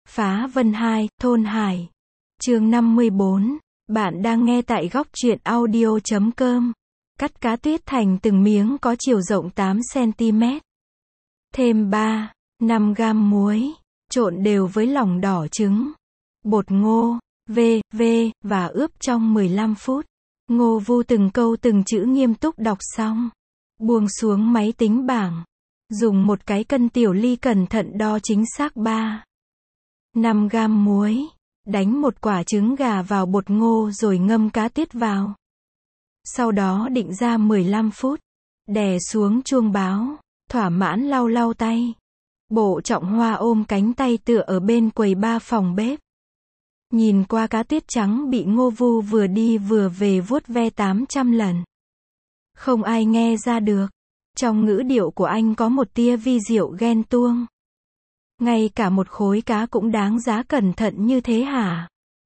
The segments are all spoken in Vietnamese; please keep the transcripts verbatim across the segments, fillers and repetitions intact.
Phá Vân hai, Thôn Hải. Chương năm mươi bốn. Bạn đang nghe tại góc truyện audio chấm com. Cắt cá tuyết thành từng miếng có chiều rộng tám xăng ti mét. Thêm ba, năm gam muối, trộn đều với lòng đỏ trứng, bột ngô, v, v, và ướp trong mười lăm phút. Ngô Vu từng câu từng chữ nghiêm túc đọc xong, buông xuống máy tính bảng, dùng một cái cân tiểu ly cẩn thận đo chính xác ba, năm gam muối, đánh một quả trứng gà vào bột ngô rồi ngâm cá tuyết vào. Sau đó định ra mười lăm phút, đè xuống chuông báo, thỏa mãn lau lau tay. Bộ Trọng Hoa ôm cánh tay tựa ở bên quầy ba phòng bếp. Nhìn qua cá tuyết trắng bị Ngô Vu vừa đi vừa về vuốt ve tám trăm lần. Không ai nghe ra được. Trong ngữ điệu của anh có một tia vi diệu ghen tuông. Ngay cả một khối cá cũng đáng giá cẩn thận như thế hả?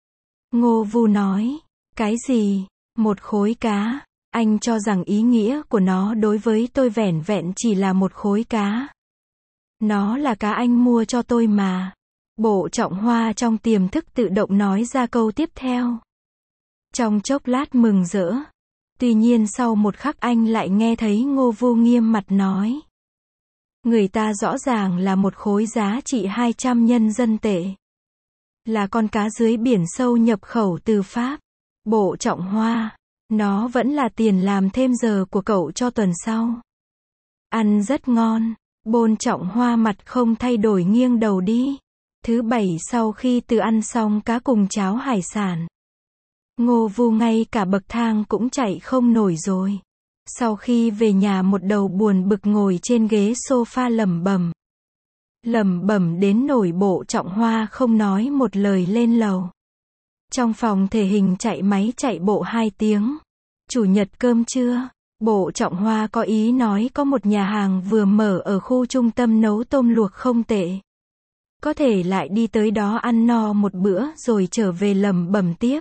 Ngô Vu nói. Cái gì? Một khối cá? Anh cho rằng ý nghĩa của nó đối với tôi vẻn vẹn chỉ là một khối cá. Nó là cá anh mua cho tôi mà. Bộ Trọng Hoa trong tiềm thức tự động nói ra câu tiếp theo. Trong chốc lát mừng rỡ. Tuy nhiên sau một khắc anh lại nghe thấy Ngô Vu nghiêm mặt nói. Người ta rõ ràng là một khối giá trị hai trăm nhân dân tệ. Là con cá dưới biển sâu nhập khẩu từ Pháp. Bộ Trọng Hoa. Nó vẫn là tiền làm thêm giờ của cậu cho tuần sau. Ăn rất ngon. Bôn Trọng Hoa mặt không thay đổi nghiêng đầu đi. Thứ bảy sau khi từ ăn xong cá cùng cháo hải sản. Ngô Vu ngay cả bậc thang cũng chạy không nổi rồi. Sau khi về nhà một đầu buồn bực ngồi trên ghế sofa lẩm bẩm. Lẩm bẩm đến nổi Bộ Trọng Hoa không nói một lời lên lầu. Trong phòng thể hình chạy máy chạy bộ hai tiếng. Chủ nhật cơm trưa, Bộ Trọng Hoa có ý nói có một nhà hàng vừa mở ở khu trung tâm nấu tôm luộc không tệ. Có thể lại đi tới đó ăn no một bữa rồi trở về lẩm bẩm tiếp.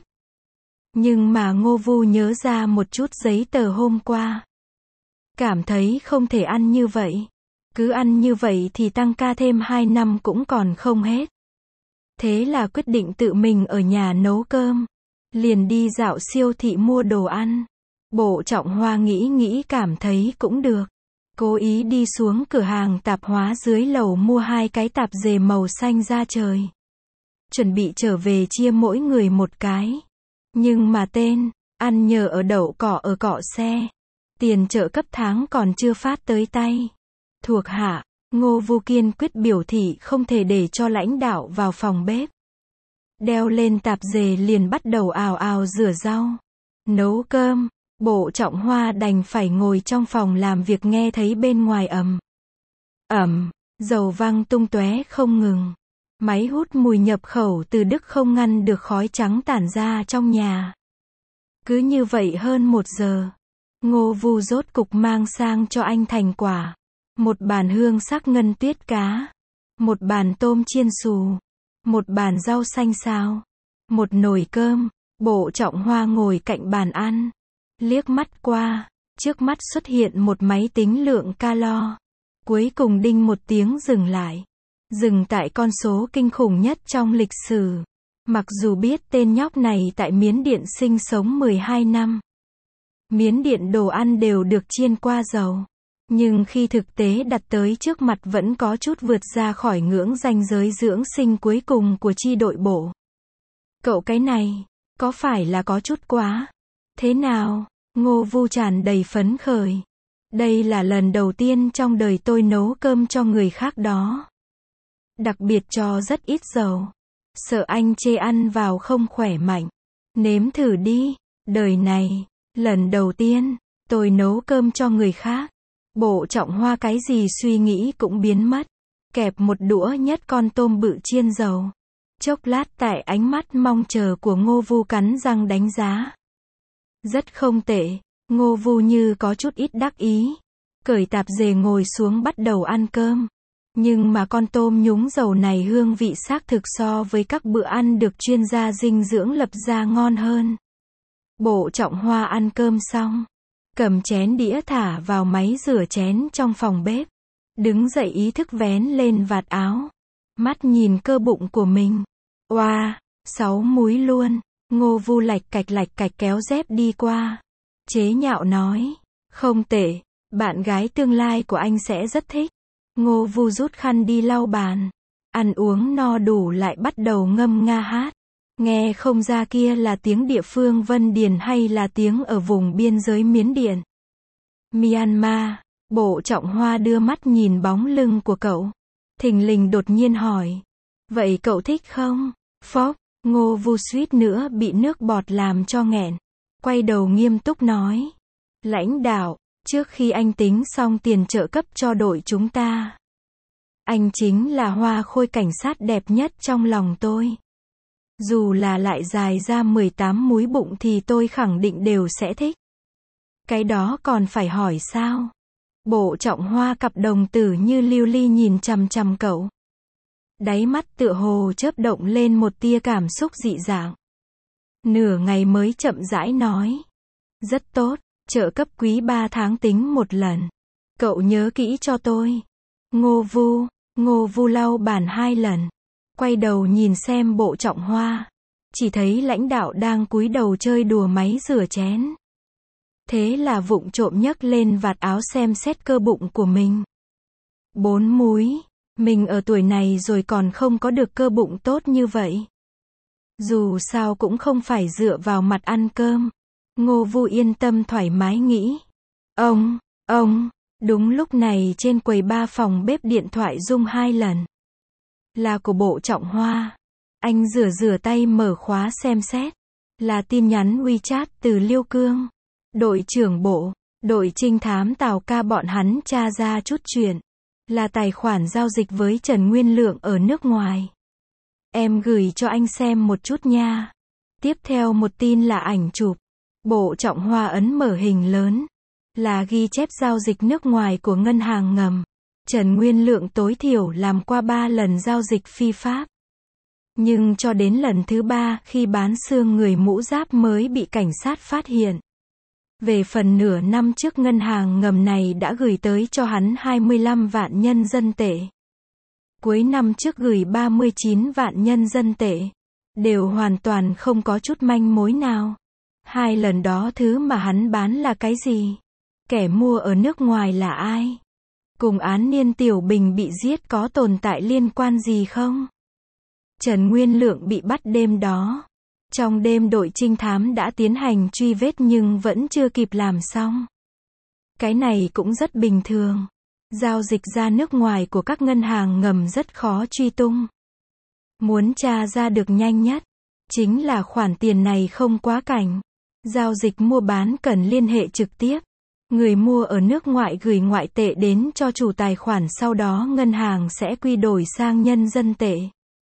Nhưng mà Ngô Vu nhớ ra một chút giấy tờ hôm qua. Cảm thấy không thể ăn như vậy. Cứ ăn như vậy thì tăng ca thêm hai năm cũng còn không hết. Thế là quyết định tự mình ở nhà nấu cơm. Liền đi dạo siêu thị mua đồ ăn. Bộ Trọng Hoa nghĩ nghĩ cảm thấy cũng được. Cố ý đi xuống cửa hàng tạp hóa dưới lầu mua hai cái tạp dề màu xanh da trời. Chuẩn bị trở về chia mỗi người một cái. Nhưng mà tên, ăn nhờ ở đậu cỏ ở cọ xe. Tiền trợ cấp tháng còn chưa phát tới tay. Thuộc hạ, Ngô Vu kiên quyết biểu thị không thể để cho lãnh đạo vào phòng bếp. Đeo lên tạp dề liền bắt đầu ào ào rửa rau, nấu cơm. Bộ Trọng Hoa đành phải ngồi trong phòng làm việc nghe thấy bên ngoài ầm ầm, dầu văng tung tóe không ngừng. Máy hút mùi nhập khẩu từ Đức không ngăn được khói trắng tản ra trong nhà. Cứ như vậy hơn một giờ, Ngô Vu rốt cục mang sang cho anh thành quả. Một bàn hương sắc ngân tuyết cá, một bàn tôm chiên xù, một bàn rau xanh xào, một nồi cơm. Bộ Trọng Hoa ngồi cạnh bàn ăn. Liếc mắt qua, trước mắt xuất hiện một máy tính lượng calo. Cuối cùng đinh một tiếng dừng lại. Dừng tại con số kinh khủng nhất trong lịch sử. Mặc dù biết tên nhóc này tại Miến Điện sinh sống mười hai năm. Miến Điện đồ ăn đều được chiên qua dầu. Nhưng khi thực tế đặt tới trước mặt vẫn có chút vượt ra khỏi ngưỡng ranh giới dưỡng sinh cuối cùng của chi đội bộ. Cậu cái này, có phải là có chút quá? Thế nào? Ngô Vu tràn đầy phấn khởi. Đây là lần đầu tiên trong đời tôi nấu cơm cho người khác đó. Đặc biệt cho rất ít dầu. Sợ anh chê ăn vào không khỏe mạnh. Nếm thử đi. Đời này, lần đầu tiên, tôi nấu cơm cho người khác. Bộ Trọng Hoa cái gì suy nghĩ cũng biến mất. Kẹp một đũa nhất con tôm bự chiên dầu. Chốc lát tại ánh mắt mong chờ của Ngô Vu cắn răng đánh giá. Rất không tệ. Ngô Vu như có chút ít đắc ý. Cởi tạp dề ngồi xuống bắt đầu ăn cơm. Nhưng mà con tôm nhúng dầu này hương vị xác thực so với các bữa ăn được chuyên gia dinh dưỡng lập ra ngon hơn. Bộ Trọng Hoa ăn cơm xong. Cầm chén đĩa thả vào máy rửa chén trong phòng bếp. Đứng dậy ý thức vén lên vạt áo. Mắt nhìn cơ bụng của mình. Oa, sáu múi luôn. Ngô Vu lạch cạch lạch cạch kéo dép đi qua. Chế nhạo nói. Không tệ, bạn gái tương lai của anh sẽ rất thích. Ngô Vu rút khăn đi lau bàn. Ăn uống no đủ lại bắt đầu ngâm nga hát. Nghe không ra kia là tiếng địa phương Vân Điền hay là tiếng ở vùng biên giới Miến Điện. Myanmar. Bộ Trọng Hoa đưa mắt nhìn bóng lưng của cậu. Thình lình đột nhiên hỏi. Vậy cậu thích không? Phốc, Ngô Vu suýt nữa bị nước bọt làm cho nghẹn. Quay đầu nghiêm túc nói. Lãnh đạo, trước khi anh tính xong tiền trợ cấp cho đội chúng ta, anh chính là hoa khôi cảnh sát đẹp nhất trong lòng tôi. Dù là lại dài ra mười tám múi bụng thì tôi khẳng định đều sẽ thích. Cái đó còn phải hỏi sao? Bộ Trọng Hoa cặp đồng tử như lưu ly nhìn chằm chằm cậu. Đáy mắt tựa hồ chớp động lên một tia cảm xúc dị dạng. Nửa ngày mới chậm rãi nói. Rất tốt, trợ cấp quý ba tháng tính một lần. Cậu nhớ kỹ cho tôi. Ngô Vu, Ngô Vu lau bàn hai lần. Quay đầu nhìn xem Bộ Trọng Hoa. Chỉ thấy lãnh đạo đang cúi đầu chơi đùa máy rửa chén. Thế là vụng trộm nhấc lên vạt áo xem xét cơ bụng của mình. Bốn múi. Mình ở tuổi này rồi còn không có được cơ bụng tốt như vậy. Dù sao cũng không phải dựa vào mặt ăn cơm. Ngô Vu yên tâm thoải mái nghĩ. Ông, ông, đúng lúc này trên quầy ba phòng bếp điện thoại rung hai lần. Là của Bộ Trọng Hoa. Anh rửa rửa tay mở khóa xem xét. Là tin nhắn WeChat từ Liêu Cương. Đội trưởng bộ, đội trinh thám Tào Ca bọn hắn tra ra chút chuyện. Là tài khoản giao dịch với Trần Nguyên Lượng ở nước ngoài. Em gửi cho anh xem một chút nha. Tiếp theo một tin là ảnh chụp. Bộ Trọng Hoa ấn mở hình lớn. Là ghi chép giao dịch nước ngoài của ngân hàng ngầm. Trần Nguyên Lượng tối thiểu làm qua ba lần giao dịch phi pháp. Nhưng cho đến lần thứ ba khi bán xương người mũ giáp mới bị cảnh sát phát hiện. Về phần nửa năm trước ngân hàng ngầm này đã gửi tới cho hắn hai mươi lăm vạn nhân dân tệ. Cuối năm trước gửi ba mươi chín vạn nhân dân tệ. Đều hoàn toàn không có chút manh mối nào. Hai lần đó thứ mà hắn bán là cái gì? Kẻ mua ở nước ngoài là ai? Cùng án Niên Tiểu Bình bị giết có tồn tại liên quan gì không? Trần Nguyên Lượng bị bắt đêm đó. Trong đêm đội trinh thám đã tiến hành truy vết nhưng vẫn chưa kịp làm xong. Cái này cũng rất bình thường. Giao dịch ra nước ngoài của các ngân hàng ngầm rất khó truy tung. Muốn tra ra được nhanh nhất, chính là khoản tiền này không quá cảnh. Giao dịch mua bán cần liên hệ trực tiếp. Người mua ở nước ngoài gửi ngoại tệ đến cho chủ tài khoản, sau đó ngân hàng sẽ quy đổi sang nhân dân tệ.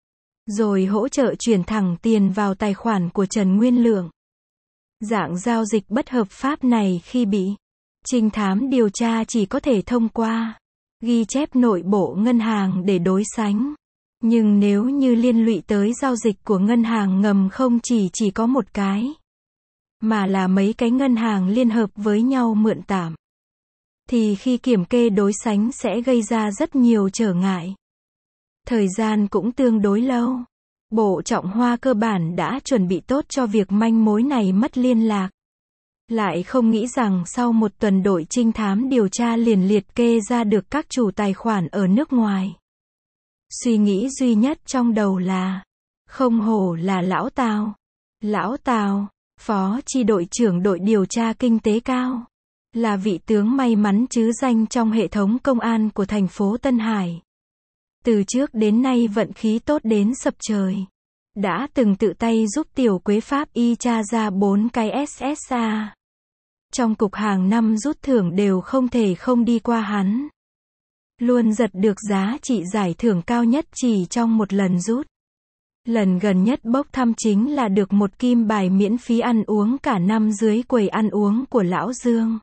Rồi hỗ trợ chuyển thẳng tiền vào tài khoản của Trần Nguyên Lượng. Dạng giao dịch bất hợp pháp này khi bị trinh thám điều tra chỉ có thể thông qua ghi chép nội bộ ngân hàng để đối sánh. Nhưng nếu như liên lụy tới giao dịch của ngân hàng ngầm không chỉ chỉ có một cái, mà là mấy cái ngân hàng liên hợp với nhau mượn tạm, thì khi kiểm kê đối sánh sẽ gây ra rất nhiều trở ngại. Thời gian cũng tương đối lâu. Bộ Trọng Hoa cơ bản đã chuẩn bị tốt cho việc manh mối này mất liên lạc. Lại không nghĩ rằng sau một tuần đội trinh thám điều tra liền liệt kê ra được các chủ tài khoản ở nước ngoài. Suy nghĩ duy nhất trong đầu là, không hổ là lão Tào. Lão Tào, phó chi đội trưởng đội điều tra kinh tế cao. Là vị tướng may mắn chứ danh trong hệ thống công an của thành phố Tân Hải. Từ trước đến nay vận khí tốt đến sập trời. Đã từng tự tay giúp Tiểu Quế Pháp y tra ra bốn cái ét ét a. Trong cục hàng năm rút thưởng đều không thể không đi qua hắn. Luôn giật được giá trị giải thưởng cao nhất chỉ trong một lần rút. Lần gần nhất bốc thăm chính là được một kim bài miễn phí ăn uống cả năm dưới quầy ăn uống của Lão Dương.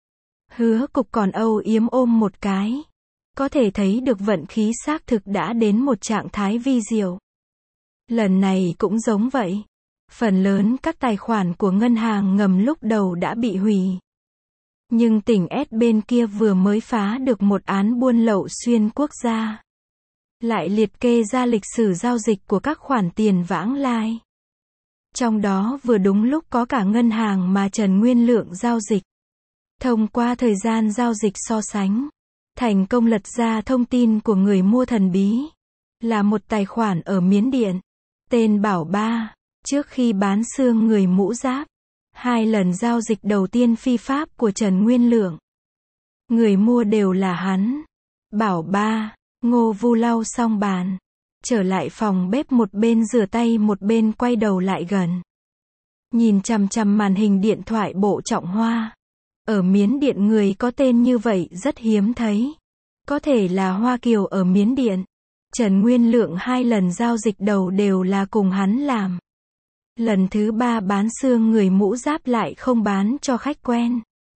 Hứa cục còn âu yếm ôm một cái. Có thể thấy được vận khí xác thực đã đến một trạng thái vi diệu. Lần này cũng giống vậy. Phần lớn các tài khoản của ngân hàng ngầm lúc đầu đã bị hủy. Nhưng tỉnh S bên kia vừa mới phá được một án buôn lậu xuyên quốc gia. lại liệt kê ra lịch sử giao dịch của các khoản tiền vãng lai. Trong đó vừa đúng lúc có cả ngân hàng mà Trần Nguyên Lượng giao dịch. Thông qua thời gian giao dịch so sánh, thành công lật ra thông tin của người mua thần bí, là một tài khoản ở Miến Điện, tên Bảo Ba, trước khi bán xương người mũ giáp. Hai lần giao dịch đầu tiên phi pháp của Trần Nguyên Lượng. Người mua đều là hắn. Bảo Ba, Ngô Vu lau xong bàn, trở lại phòng bếp một bên rửa tay một bên quay đầu lại gần. Nhìn chằm chằm màn hình điện thoại Bộ Trọng Hoa. Ở Miến Điện người có tên như vậy rất hiếm thấy. Có thể là Hoa Kiều ở Miến Điện. Trần Nguyên Lượng hai lần giao dịch đầu đều là cùng hắn làm. Lần thứ ba bán xương người mũ giáp lại không bán cho khách quen.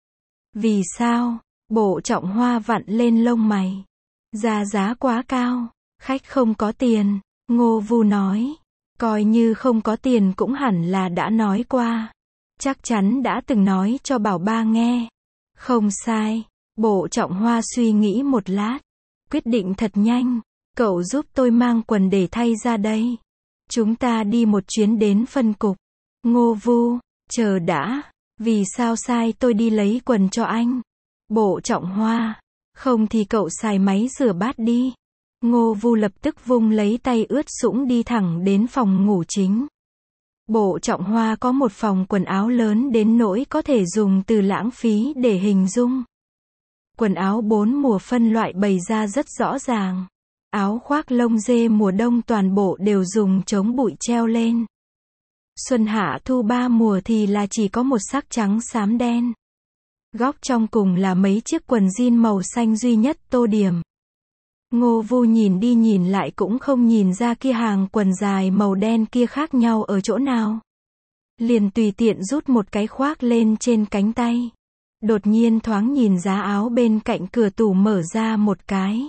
Vì sao? Bộ Trọng Hoa vặn lên lông mày. Giá giá quá cao. Khách không có tiền. Ngô Vu nói. Coi như không có tiền cũng hẳn là đã nói qua. Chắc chắn đã từng nói cho Bảo Ba nghe. Không sai. Bộ Trọng Hoa suy nghĩ một lát. Quyết định thật nhanh. Cậu giúp tôi mang quần để thay ra đây. Chúng ta đi một chuyến đến phân cục. Ngô Vu, chờ đã. Vì sao sai tôi đi lấy quần cho anh? Bộ Trọng Hoa. Không thì cậu xài máy rửa bát đi. Ngô Vu lập tức vung lấy tay ướt sũng đi thẳng đến phòng ngủ chính. Bộ Trọng Hoa có một phòng quần áo lớn đến nỗi có thể dùng từ lãng phí để hình dung. Quần áo bốn mùa phân loại bày ra rất rõ ràng. Áo khoác lông dê mùa đông toàn bộ đều dùng chống bụi treo lên. Xuân hạ thu ba mùa thì là chỉ có một sắc trắng xám đen. Góc trong cùng là mấy chiếc quần jean màu xanh duy nhất tô điểm. Ngô Vu nhìn đi nhìn lại cũng không nhìn ra kia hàng quần dài màu đen kia khác nhau ở chỗ nào. Liền tùy tiện rút một cái khoác lên trên cánh tay. Đột nhiên thoáng nhìn giá áo bên cạnh cửa tủ mở ra một cái.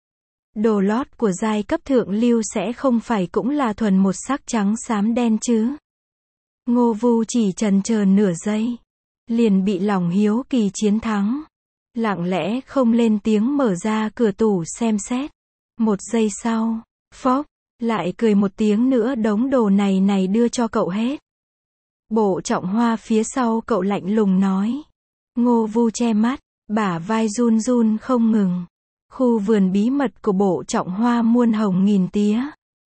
Đồ lót của giai cấp thượng lưu sẽ không phải cũng là thuần một sắc trắng xám đen chứ. Ngô Vu chỉ chần chờ nửa giây. Liền bị lòng hiếu kỳ chiến thắng. Lặng lẽ không lên tiếng mở ra cửa tủ xem xét. Một giây sau, phốc, lại cười một tiếng nữa đống đồ này này đưa cho cậu hết. Bộ Trọng Hoa phía sau cậu lạnh lùng nói. Ngô Vu che mắt, bả vai run run không ngừng. Khu vườn bí mật của Bộ Trọng Hoa muôn hồng nghìn tía.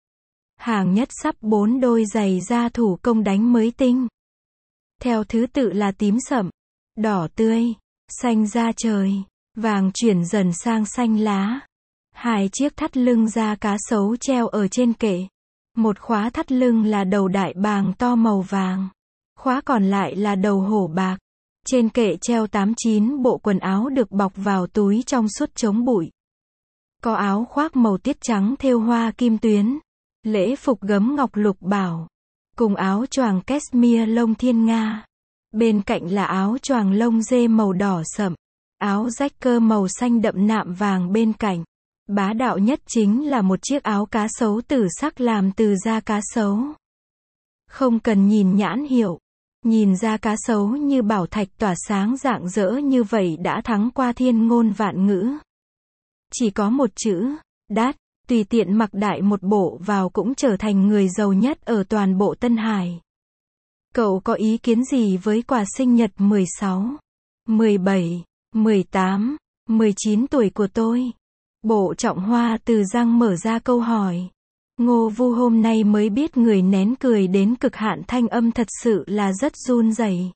Hàng nhất sắp bốn đôi giày da thủ công đánh mới tinh. Theo thứ tự là tím sậm, đỏ tươi, xanh da trời, vàng chuyển dần sang xanh lá. Hai chiếc thắt lưng da cá sấu treo ở trên kệ. Một khóa thắt lưng là đầu đại bàng to màu vàng. Khóa còn lại là đầu hổ bạc. Trên kệ treo tám chín bộ quần áo được bọc vào túi trong suốt chống bụi. Có áo khoác màu tiết trắng thêu hoa kim tuyến, lễ phục gấm ngọc lục bảo, cùng áo choàng cashmere lông thiên nga. Bên cạnh là áo choàng lông dê màu đỏ sậm, áo rách cơ màu xanh đậm nạm vàng bên cạnh. Bá đạo nhất chính là một chiếc áo cá sấu tử sắc làm từ da cá sấu. Không cần nhìn nhãn hiệu, nhìn da cá sấu như bảo thạch tỏa sáng rạng rỡ như vậy đã thắng qua thiên ngôn vạn ngữ. Chỉ có một chữ, đắt, tùy tiện mặc đại một bộ vào cũng trở thành người giàu nhất ở toàn bộ Tân Hải. Cậu có ý kiến gì với quà sinh nhật mười sáu, mười bảy, mười tám, mười chín tuổi của tôi? Bộ Trọng Hoa từ răng mở ra câu hỏi. Ngô Vu hôm nay mới biết người nén cười đến cực hạn thanh âm thật sự là rất run rẩy.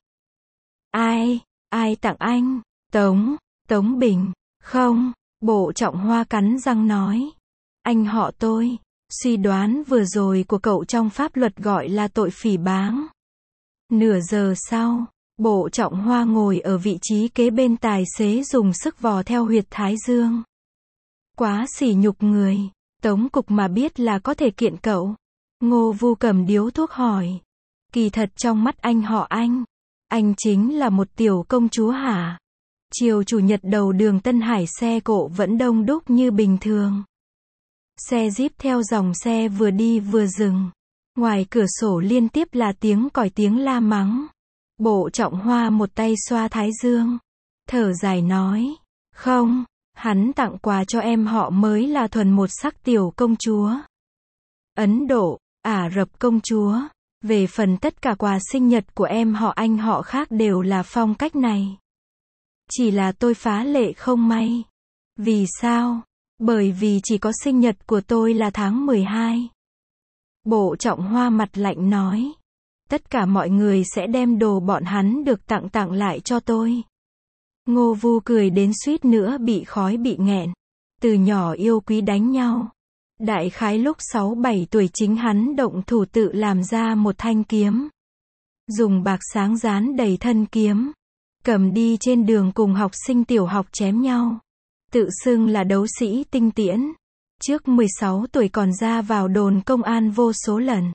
Ai, ai tặng anh? Tống, Tống Bình. Không, Bộ Trọng Hoa cắn răng nói. Anh họ tôi. Suy đoán vừa rồi của cậu trong pháp luật gọi là tội phỉ báng. Nửa giờ sau, Bộ Trọng Hoa ngồi ở vị trí kế bên tài xế dùng sức vò theo huyệt thái dương. Quá sỉ nhục người. Tống cục mà biết là có thể kiện cậu. Ngô Vu cầm điếu thuốc hỏi. Kỳ thật trong mắt anh họ anh, anh chính là một tiểu công chúa hả? Chiều chủ nhật đầu đường Tân Hải xe cộ vẫn đông đúc như bình thường. Xe Jeep theo dòng xe vừa đi vừa dừng. Ngoài cửa sổ liên tiếp là tiếng còi tiếng la mắng. Bộ Trọng Hoa một tay xoa thái dương, thở dài nói. Không, Hắn tặng quà cho em họ mới là thuần một sắc tiểu công chúa. Ấn Độ, Ả Rập công chúa. Về phần tất cả quà sinh nhật của em họ anh họ khác đều là phong cách này. Chỉ là tôi phá lệ không may. Vì sao? Bởi vì chỉ có sinh nhật của tôi là tháng mười hai. Bộ Trọng Hoa mặt lạnh nói. Tất cả mọi người sẽ đem đồ bọn hắn được tặng tặng lại cho tôi. Ngô Vu cười đến suýt nữa bị khói bị nghẹn. Từ nhỏ yêu quý đánh nhau. Đại khái lúc sáu bảy tuổi chính hắn động thủ tự làm ra một thanh kiếm. Dùng bạc sáng dán đầy thân kiếm. Cầm đi trên đường cùng học sinh tiểu học chém nhau. Tự xưng là đấu sĩ tinh tiễn. Trước mười sáu tuổi còn ra vào đồn công an vô số lần.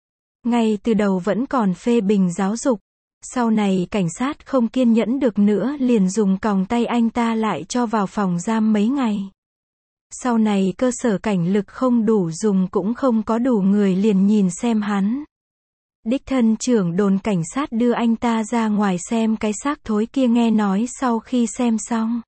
Ngay từ đầu vẫn còn phê bình giáo dục. Sau này cảnh sát không kiên nhẫn được nữa liền dùng còng tay anh ta lại cho vào phòng giam mấy ngày. Sau này cơ sở cảnh lực không đủ dùng cũng không có đủ người liền nhìn xem hắn. Đích thân trưởng đồn cảnh sát đưa anh ta ra ngoài xem cái xác thối kia nghe nói sau khi xem xong.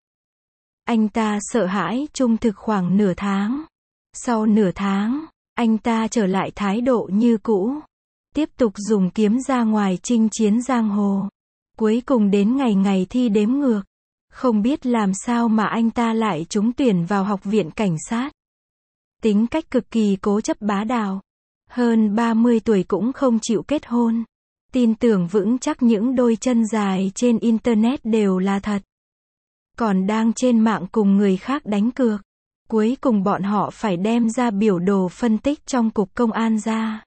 Anh ta sợ hãi trung thực khoảng nửa tháng. Sau nửa tháng, anh ta trở lại thái độ như cũ. Tiếp tục dùng kiếm ra ngoài chinh chiến giang hồ. Cuối cùng đến ngày ngày thi đếm ngược. Không biết làm sao mà anh ta lại trúng tuyển vào học viện cảnh sát. Tính cách cực kỳ cố chấp bá đạo. Hơn ba mươi tuổi cũng không chịu kết hôn. Tin tưởng vững chắc những đôi chân dài trên internet đều là thật. Còn đang trên mạng cùng người khác đánh cược. Cuối cùng bọn họ phải đem ra biểu đồ phân tích trong cục công an ra.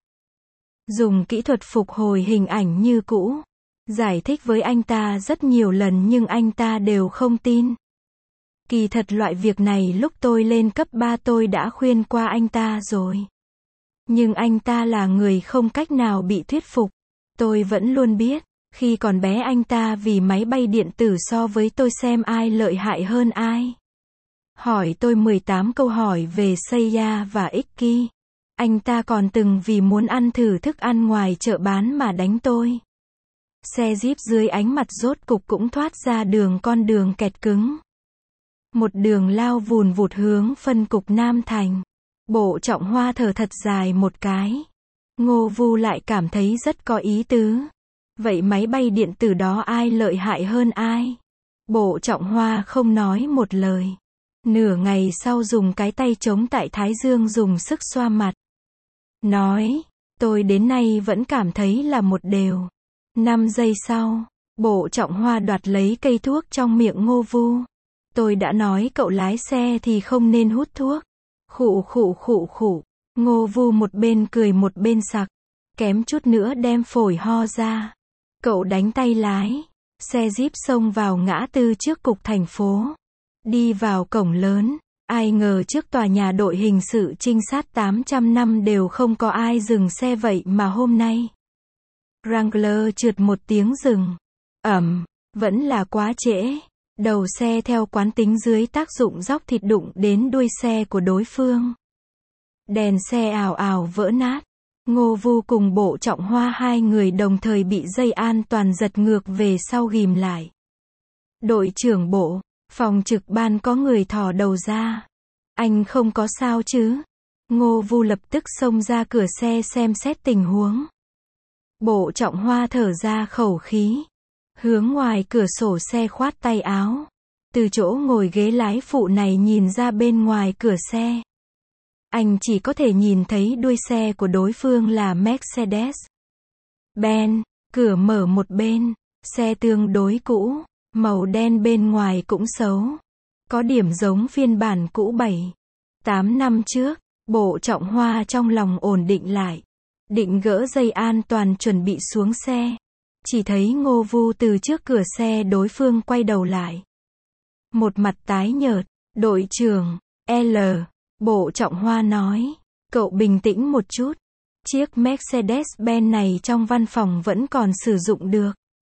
Dùng kỹ thuật phục hồi hình ảnh như cũ. Giải thích với anh ta rất nhiều lần nhưng anh ta đều không tin. Kỳ thật loại việc này lúc tôi lên cấp ba tôi đã khuyên qua anh ta rồi. Nhưng anh ta là người không cách nào bị thuyết phục. Tôi vẫn luôn biết, khi còn bé anh ta vì máy bay điện tử so với tôi xem ai lợi hại hơn ai. Hỏi tôi mười tám câu hỏi về Seiya và Ikki. Anh ta còn từng vì muốn ăn thử thức ăn ngoài chợ bán mà đánh tôi. Xe Jeep dưới ánh mặt rốt cục cũng thoát ra đường con đường kẹt cứng. Một đường lao vùn vụt hướng phân cục Nam Thành. Bộ Trọng Hoa thở thật dài một cái. Ngô Vu lại cảm thấy rất có ý tứ. Vậy máy bay điện tử đó ai lợi hại hơn ai? Bộ Trọng Hoa không nói một lời. Nửa ngày sau dùng cái tay chống tại thái dương dùng sức xoa mặt. Nói, tôi đến nay vẫn cảm thấy là một đều. Năm giây sau, Bộ Trọng Hoa đoạt lấy cây thuốc trong miệng Ngô Vu. Tôi đã nói cậu lái xe thì không nên hút thuốc. Khụ khụ khụ khụ. Ngô Vu một bên cười một bên sặc. Kém chút nữa đem phổi ho ra. Cậu đánh tay lái. Xe Jeep xông vào ngã tư trước cục thành phố. Đi vào cổng lớn. Ai ngờ trước tòa nhà đội hình sự trinh sát tám trăm năm đều không có ai dừng xe vậy mà hôm nay. Wrangler trượt một tiếng dừng. Ẩm, vẫn là quá trễ. Đầu xe theo quán tính dưới tác dụng róc thịt đụng đến đuôi xe của đối phương. Đèn xe ào ào vỡ nát. Ngô Vu cùng Bộ Trọng Hoa hai người đồng thời bị dây an toàn giật ngược về sau ghìm lại. Đội trưởng bộ, phòng trực ban có người thò đầu ra. Anh không có sao chứ? Ngô Vu lập tức xông ra cửa xe xem xét tình huống. Bộ Trọng Hoa thở ra khẩu khí. Hướng ngoài cửa sổ xe khoát tay áo. Từ chỗ ngồi ghế lái phụ này nhìn ra bên ngoài cửa xe. Anh chỉ có thể nhìn thấy đuôi xe của đối phương là Mercedes Benz, cửa mở một bên, xe tương đối cũ, màu đen bên ngoài cũng xấu. Có điểm giống phiên bản cũ bảy, tám năm trước. Bộ Trọng Hoa trong lòng ổn định lại. Định gỡ dây an toàn chuẩn bị xuống xe. Chỉ thấy Ngô Vu từ trước cửa xe đối phương quay đầu lại. Một mặt tái nhợt, đội trưởng, L. Bộ Trọng Hoa nói, cậu bình tĩnh một chút. Chiếc Mercedes-Benz này trong văn phòng vẫn còn sử dụng được.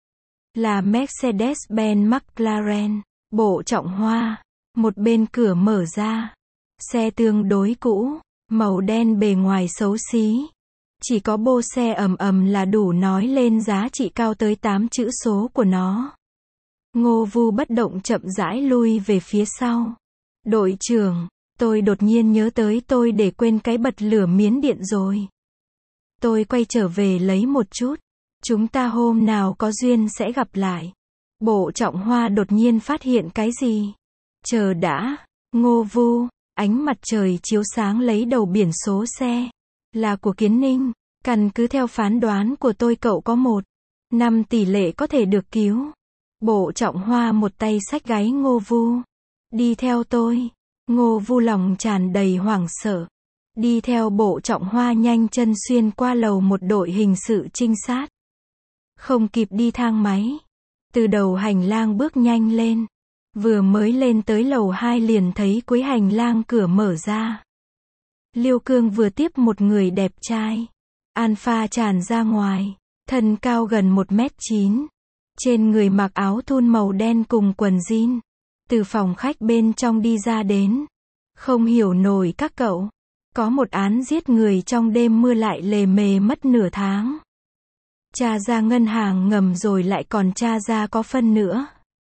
Là Mercedes-Benz McLaren. Bộ Trọng Hoa, một bên cửa mở ra. Xe tương đối cũ, màu đen bề ngoài xấu xí. Chỉ có bô xe ầm ầm là đủ nói lên giá trị cao tới tám chữ số của nó. Ngô Vu bất động chậm rãi lui về phía sau. Đội trưởng, tôi đột nhiên nhớ tới tôi để quên cái bật lửa miến điện rồi. Tôi quay trở về lấy một chút. Chúng ta hôm nào có duyên sẽ gặp lại. Bộ Trọng Hoa đột nhiên phát hiện cái gì? Chờ đã, Ngô Vu, ánh mặt trời chiếu sáng lấy đầu biển số xe. Là của Kiến Ninh. Căn cứ theo phán đoán của tôi cậu có một năm tỷ lệ có thể được cứu. Bộ Trọng Hoa một tay xách gáy Ngô Vu. Đi theo tôi. Ngô Vu lòng tràn đầy hoảng sợ. Đi theo Bộ Trọng Hoa nhanh chân xuyên qua lầu một đội hình sự trinh sát. Không kịp đi thang máy. Từ đầu hành lang bước nhanh lên. Vừa mới lên tới lầu hai liền thấy cuối hành lang cửa mở ra. Liêu Cương vừa tiếp một người đẹp trai. Alpha tràn ra ngoài. Thân cao gần một mét chín. Trên người mặc áo thun màu đen cùng quần jean. Từ phòng khách bên trong đi ra đến. Không hiểu nổi các cậu. Có một án giết người trong đêm mưa lại lề mề mất nửa tháng. Tra ra ngân hàng ngầm rồi lại còn tra ra có phân nữa.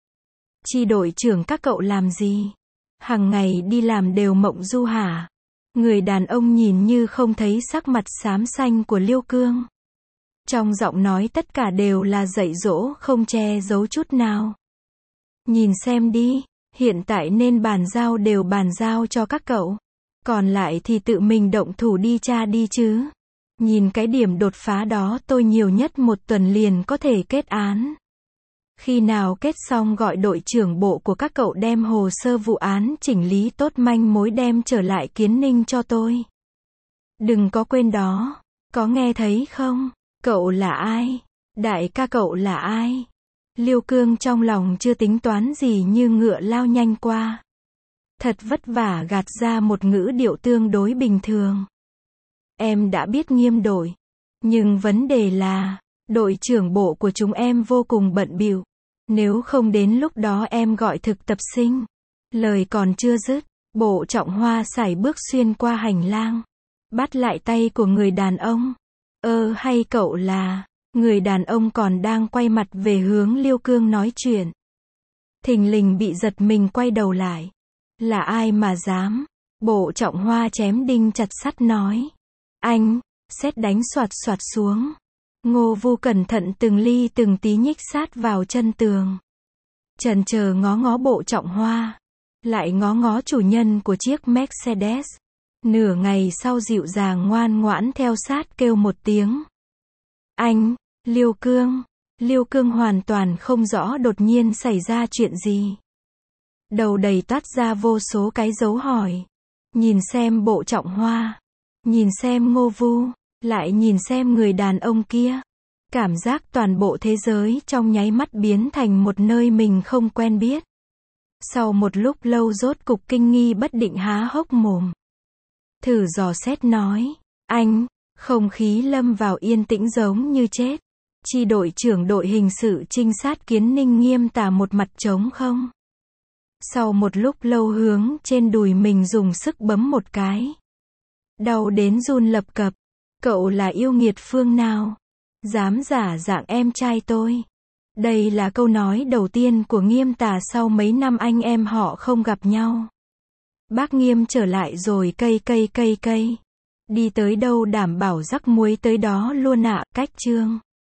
Chi đội trưởng các cậu làm gì? Hằng ngày đi làm đều mộng du hả? Người đàn ông nhìn như không thấy sắc mặt xám xanh của Liêu Cương. Trong giọng nói tất cả đều là dạy dỗ không che giấu chút nào. Nhìn xem đi, hiện tại nên bàn giao đều bàn giao cho các cậu. Còn lại thì tự mình động thủ đi tra đi chứ. Nhìn cái điểm đột phá đó tôi nhiều nhất một tuần liền có thể kết án. Khi nào kết xong gọi đội trưởng bộ của các cậu đem hồ sơ vụ án chỉnh lý tốt manh mối đem trở lại Kiến Ninh cho tôi. Đừng có quên đó. Có nghe thấy không? Cậu là ai? Đại ca cậu là ai? Liêu Cương trong lòng chưa tính toán gì như ngựa lao nhanh qua. Thật vất vả gạt ra một ngữ điệu tương đối bình thường. Em đã biết Nghiêm đội. Nhưng vấn đề là, đội trưởng bộ của chúng em vô cùng bận bịu. Nếu không đến lúc đó em gọi thực tập sinh. Lời còn chưa dứt, Bộ Trọng Hoa sải bước xuyên qua hành lang. Bắt lại tay của người đàn ông. Ơ hay cậu là, người đàn ông còn đang quay mặt về hướng Liêu Cương nói chuyện. Thình lình bị giật mình quay đầu lại. Là ai mà dám? Bộ Trọng Hoa chém đinh chặt sắt nói. Anh, sét đánh xoạt xoạt xuống. Ngô Vu cẩn thận từng ly từng tí nhích sát vào chân tường. Chần chờ ngó ngó Bộ Trọng Hoa. Lại ngó ngó chủ nhân của chiếc Mercedes. Nửa ngày sau dịu dàng ngoan ngoãn theo sát kêu một tiếng. Anh, Liêu Cương. Liêu Cương hoàn toàn không rõ đột nhiên xảy ra chuyện gì. Đầu đầy toát ra vô số cái dấu hỏi. Nhìn xem Bộ Trọng Hoa. Nhìn xem Ngô Vu. Lại nhìn xem người đàn ông kia. Cảm giác toàn bộ thế giới trong nháy mắt biến thành một nơi mình không quen biết. Sau một lúc lâu rốt cục kinh nghi bất định há hốc mồm. Thử dò xét nói. Anh, không khí lâm vào yên tĩnh giống như chết. Chi đội trưởng đội hình sự trinh sát Kiến Ninh Nghiêm tả một mặt trống không. Sau một lúc lâu hướng trên đùi mình dùng sức bấm một cái. Đau đến run lập cập. Cậu là yêu nghiệt phương nào? Dám giả dạng em trai tôi. Đây là câu nói đầu tiên của Nghiêm tả sau mấy năm anh em họ không gặp nhau. Bác Nghiêm trở lại rồi cây cây cây cây. Đi tới đâu đảm bảo rắc muối tới đó luôn ạ. Cách chương